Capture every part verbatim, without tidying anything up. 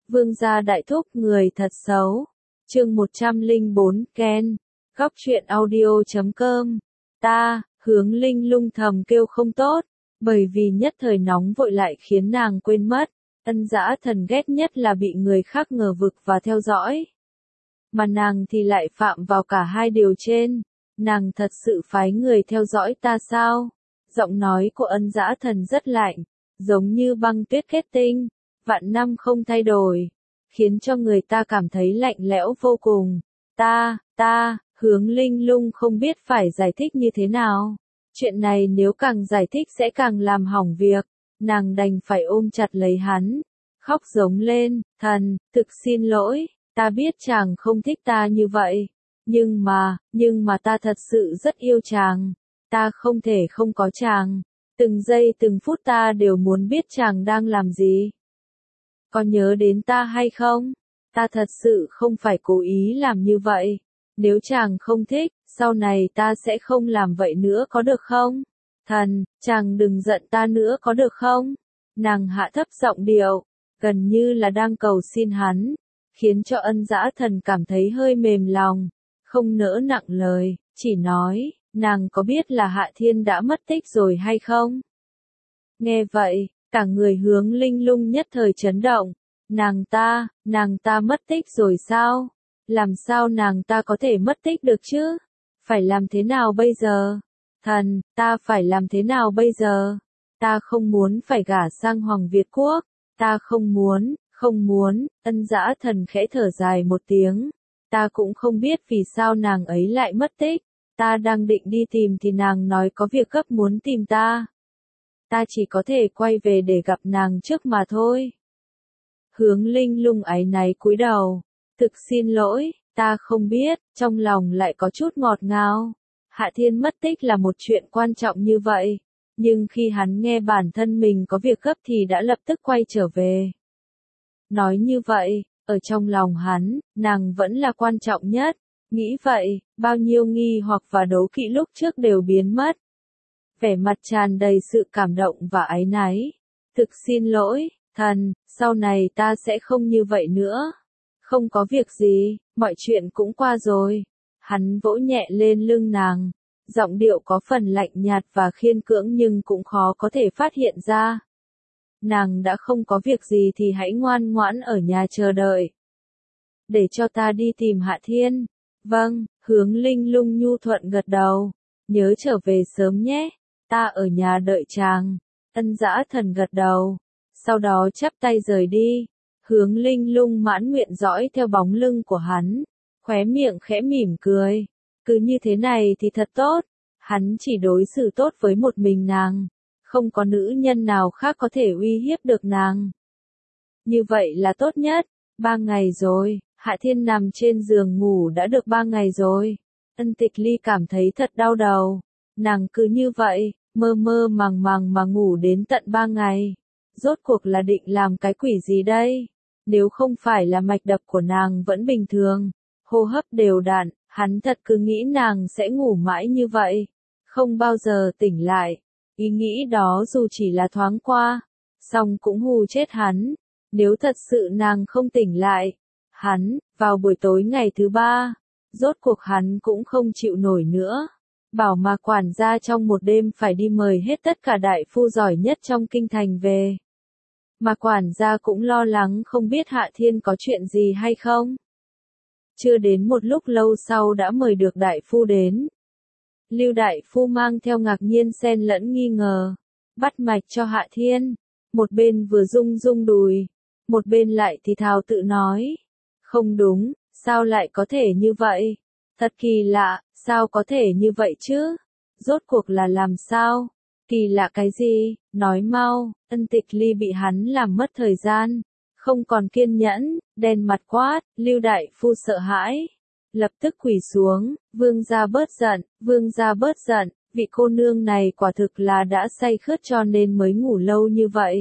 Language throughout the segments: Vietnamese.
Vương gia đại thúc người thật xấu. Chương một trăm lẻ bốn Ken. Góc truyện audio chấm com. Ta, Hướng Linh lung thầm kêu không tốt, bởi vì nhất thời nóng vội lại khiến nàng quên mất. Ân Dã Thần ghét nhất là bị người khác ngờ vực và theo dõi. Mà nàng thì lại phạm vào cả hai điều trên. Nàng thật sự phái người theo dõi ta sao? Giọng nói của Ân Dã Thần rất lạnh, giống như băng tuyết kết tinh, vạn năm không thay đổi, khiến cho người ta cảm thấy lạnh lẽo vô cùng. Ta, ta, Hướng Linh lung không biết phải giải thích như thế nào. Chuyện này nếu càng giải thích sẽ càng làm hỏng việc. Nàng đành phải ôm chặt lấy hắn, khóc giống lên, thần, thực xin lỗi, ta biết chàng không thích ta như vậy. Nhưng mà, nhưng mà ta thật sự rất yêu chàng. Ta không thể không có chàng. Từng giây từng phút ta đều muốn biết chàng đang làm gì. Có nhớ đến ta hay không? Ta thật sự không phải cố ý làm như vậy. Nếu chàng không thích, sau này ta sẽ không làm vậy nữa có được không? Thần, chàng đừng giận ta nữa có được không? Nàng hạ thấp giọng điệu, gần như là đang cầu xin hắn, khiến cho Ân Dã Thần cảm thấy hơi mềm lòng, không nỡ nặng lời, chỉ nói, nàng có biết là Hạ Thiên đã mất tích rồi hay không? Nghe vậy, cả người Hướng Linh lung nhất thời chấn động, nàng ta, nàng ta mất tích rồi sao? Làm sao nàng ta có thể mất tích được chứ? Phải làm thế nào bây giờ? Thần, ta phải làm thế nào bây giờ? Ta không muốn phải gả sang Hoàng Việt Quốc, ta không muốn, không muốn, Ân Dã Thần khẽ thở dài một tiếng. Ta cũng không biết vì sao nàng ấy lại mất tích, ta đang định đi tìm thì nàng nói có việc gấp muốn tìm ta. Ta chỉ có thể quay về để gặp nàng trước mà thôi. Hướng Linh lung áy náy cúi đầu, thực xin lỗi, ta không biết, trong lòng lại có chút ngọt ngào. Hạ Thiên mất tích là một chuyện quan trọng như vậy, nhưng khi hắn nghe bản thân mình có việc gấp thì đã lập tức quay trở về. Nói như vậy, ở trong lòng hắn, nàng vẫn là quan trọng nhất. Nghĩ vậy, bao nhiêu nghi hoặc và đố kỵ lúc trước đều biến mất. Vẻ mặt tràn đầy sự cảm động và áy náy. Thực xin lỗi, thần, sau này ta sẽ không như vậy nữa. Không có việc gì, mọi chuyện cũng qua rồi. Hắn vỗ nhẹ lên lưng nàng. Giọng điệu có phần lạnh nhạt và khiên cưỡng nhưng cũng khó có thể phát hiện ra. Nàng đã không có việc gì thì hãy ngoan ngoãn ở nhà chờ đợi. Để cho ta đi tìm Hạ Thiên. Vâng, Hướng Linh lung nhu thuận gật đầu. Nhớ trở về sớm nhé, ta ở nhà đợi chàng. Ân Dã Thần gật đầu. Sau đó chắp tay rời đi. Hướng Linh lung mãn nguyện dõi theo bóng lưng của hắn. Khóe miệng khẽ mỉm cười. Cứ như thế này thì thật tốt. Hắn chỉ đối xử tốt với một mình nàng. Không có nữ nhân nào khác có thể uy hiếp được nàng. Như vậy là tốt nhất. Ba ngày rồi, Hạ Thiên nằm trên giường ngủ đã được ba ngày rồi. Ân Tịch Ly cảm thấy thật đau đầu. Nàng cứ như vậy, mơ mơ màng màng mà ngủ đến tận ba ngày. Rốt cuộc là định làm cái quỷ gì đây? Nếu không phải là mạch đập của nàng vẫn bình thường, hô hấp đều đặn, hắn thật cứ nghĩ nàng sẽ ngủ mãi như vậy, không bao giờ tỉnh lại. Ý nghĩ đó dù chỉ là thoáng qua, song cũng hù chết hắn. Nếu thật sự nàng không tỉnh lại, hắn, vào buổi tối ngày thứ ba, rốt cuộc hắn cũng không chịu nổi nữa. Bảo mà quản gia trong một đêm phải đi mời hết tất cả đại phu giỏi nhất trong kinh thành về. Mà quản gia cũng lo lắng không biết Hạ Thiên có chuyện gì hay không. Chưa đến một lúc lâu sau đã mời được đại phu đến. Lưu đại phu mang theo ngạc nhiên xen lẫn nghi ngờ, bắt mạch cho Hạ Thiên, một bên vừa rung rung đùi, một bên lại thì thào tự nói, không đúng, sao lại có thể như vậy? Thật kỳ lạ, sao có thể như vậy chứ? Rốt cuộc là làm sao? Kỳ lạ cái gì? Nói mau. Ân Tịch Ly bị hắn làm mất thời gian, không còn kiên nhẫn, đen mặt quát, Lưu đại phu sợ hãi. Lập tức quỳ xuống, vương gia bớt giận, vương gia bớt giận, vị cô nương này quả thực là đã say khướt cho nên mới ngủ lâu như vậy.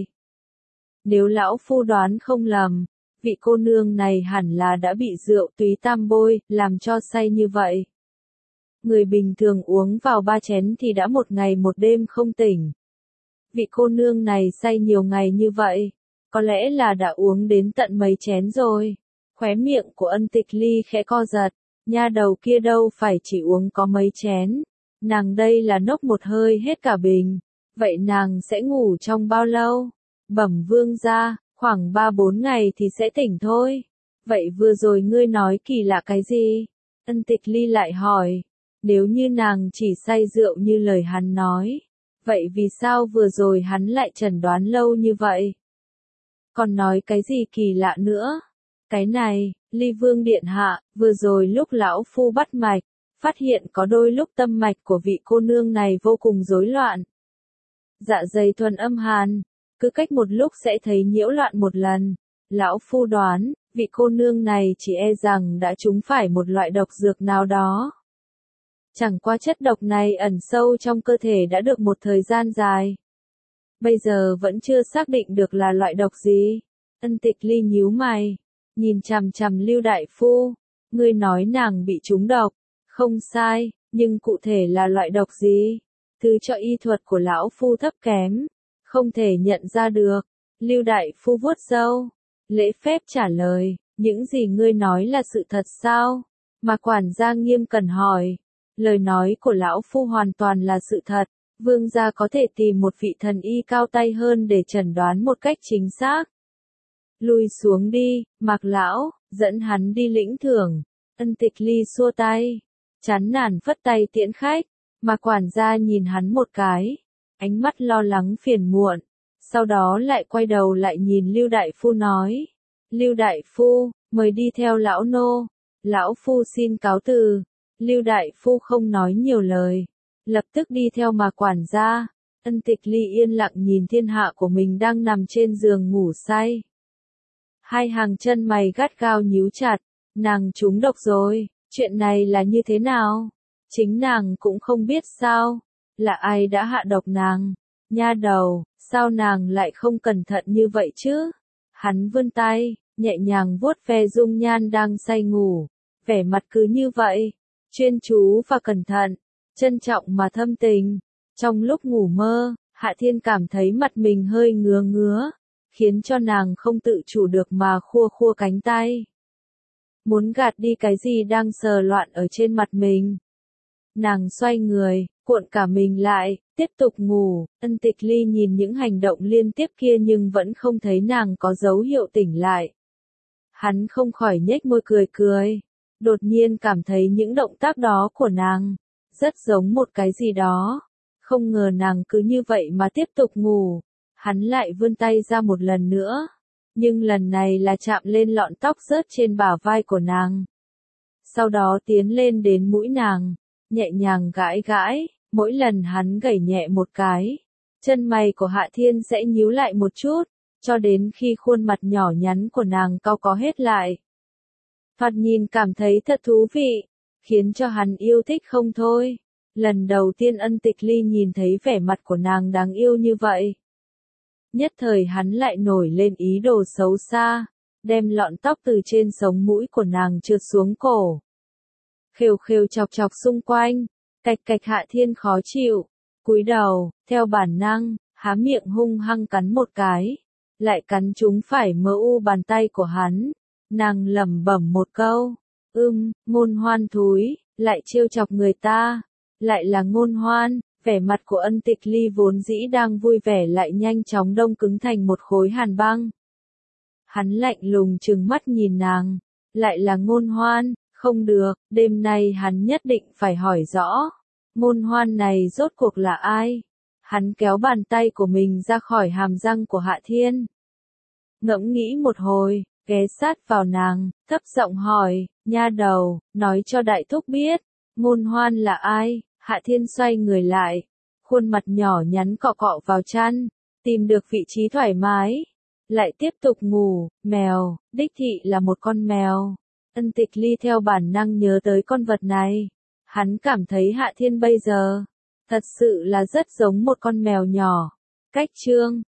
Nếu lão phu đoán không lầm, vị cô nương này hẳn là đã bị rượu túy tam bôi, làm cho say như vậy. Người bình thường uống vào ba chén thì đã một ngày một đêm không tỉnh. Vị cô nương này say nhiều ngày như vậy, có lẽ là đã uống đến tận mấy chén rồi. Khóe miệng của Ân Tịch Ly khẽ co giật, nha đầu kia đâu phải chỉ uống có mấy chén, nàng đây là nốc một hơi hết cả bình, vậy nàng sẽ ngủ trong bao lâu? Bẩm vương gia, khoảng ba bốn ngày thì sẽ tỉnh thôi. Vậy vừa rồi ngươi nói kỳ lạ cái gì? Ân Tịch Ly lại hỏi, nếu như nàng chỉ say rượu như lời hắn nói, vậy vì sao vừa rồi hắn lại chẩn đoán lâu như vậy? Còn nói cái gì kỳ lạ nữa? Cái này, Ly Vương điện hạ, vừa rồi lúc lão phu bắt mạch, phát hiện có đôi lúc tâm mạch của vị cô nương này vô cùng rối loạn. Dạ dày thuần âm hàn, cứ cách một lúc sẽ thấy nhiễu loạn một lần. Lão phu đoán, vị cô nương này chỉ e rằng đã trúng phải một loại độc dược nào đó. Chẳng qua chất độc này ẩn sâu trong cơ thể đã được một thời gian dài. Bây giờ vẫn chưa xác định được là loại độc gì. Ân Tịch Ly nhíu mày, nhìn chằm chằm Lưu đại phu, ngươi nói nàng bị trúng độc, không sai, nhưng cụ thể là loại độc gì? Thứ cho y thuật của lão phu thấp kém, không thể nhận ra được. Lưu đại phu vuốt râu, lễ phép trả lời, những gì ngươi nói là sự thật sao? Mà quản gia nghiêm cẩn hỏi, lời nói của lão phu hoàn toàn là sự thật, vương gia có thể tìm một vị thần y cao tay hơn để chẩn đoán một cách chính xác. Lui xuống đi, Mạc lão, dẫn hắn đi lĩnh thưởng. Ân Tịch Ly xua tay, chán nản phất tay tiễn khách, mà quản gia nhìn hắn một cái, ánh mắt lo lắng phiền muộn, sau đó lại quay đầu lại nhìn Lưu đại phu nói, Lưu đại phu, mời đi theo lão nô, lão phu xin cáo từ. Lưu đại phu không nói nhiều lời, lập tức đi theo mà quản gia. Ân Tịch Ly yên lặng nhìn thiên hạ của mình đang nằm trên giường ngủ say. Hai hàng chân mày gắt gao nhíu chặt, nàng trúng độc rồi, chuyện này là như thế nào? Chính nàng cũng không biết sao, là ai đã hạ độc nàng? Nha đầu, sao nàng lại không cẩn thận như vậy chứ? Hắn vươn tay, nhẹ nhàng vuốt ve dung nhan đang say ngủ, vẻ mặt cứ như vậy, chuyên chú và cẩn thận, trân trọng mà thâm tình. Trong lúc ngủ mơ, Hạ Thiên cảm thấy mặt mình hơi ngứa ngứa, khiến cho nàng không tự chủ được mà khua khua cánh tay. Muốn gạt đi cái gì đang sờ loạn ở trên mặt mình. Nàng xoay người, cuộn cả mình lại, tiếp tục ngủ. Ân Tịch Ly nhìn những hành động liên tiếp kia nhưng vẫn không thấy nàng có dấu hiệu tỉnh lại. Hắn không khỏi nhếch môi cười cười, đột nhiên cảm thấy những động tác đó của nàng rất giống một cái gì đó. Không ngờ nàng cứ như vậy mà tiếp tục ngủ. Hắn lại vươn tay ra một lần nữa, nhưng lần này là chạm lên lọn tóc rớt trên bả vai của nàng. Sau đó tiến lên đến mũi nàng, nhẹ nhàng gãi gãi, mỗi lần hắn gẩy nhẹ một cái, chân mày của Hạ Thiên sẽ nhíu lại một chút, cho đến khi khuôn mặt nhỏ nhắn của nàng cau có hết lại. Thoạt nhìn cảm thấy thật thú vị, khiến cho hắn yêu thích không thôi. Lần đầu tiên Ân Tịch Ly nhìn thấy vẻ mặt của nàng đáng yêu như vậy. Nhất thời hắn lại nổi lên ý đồ xấu xa, đem lọn tóc từ trên sống mũi của nàng trượt xuống cổ. Khều khều chọc chọc xung quanh, cạch cạch. Hạ Thiên khó chịu, cúi đầu, theo bản năng, há miệng hung hăng cắn một cái, lại cắn trúng phải mỡ u bàn tay của hắn. Nàng lẩm bẩm một câu, ưm, ngôn hoan thúi, lại trêu chọc người ta, lại là ngôn hoan. Vẻ mặt của Ân Tịch Ly vốn dĩ đang vui vẻ lại nhanh chóng đông cứng thành một khối hàn băng. Hắn lạnh lùng trừng mắt nhìn nàng, lại là ngôn hoan, không được, đêm nay hắn nhất định phải hỏi rõ, ngôn hoan này rốt cuộc là ai? Hắn kéo bàn tay của mình ra khỏi hàm răng của Hạ Thiên. Ngẫm nghĩ một hồi, ghé sát vào nàng, thấp giọng hỏi, nha đầu, nói cho đại thúc biết, ngôn hoan là ai? Hạ Thiên xoay người lại, khuôn mặt nhỏ nhắn cọ cọ vào chăn, tìm được vị trí thoải mái, lại tiếp tục ngủ. Mèo, đích thị là một con mèo. Ân Tịch Ly theo bản năng nhớ tới con vật này. Hắn cảm thấy Hạ Thiên bây giờ, thật sự là rất giống một con mèo nhỏ. Cách chương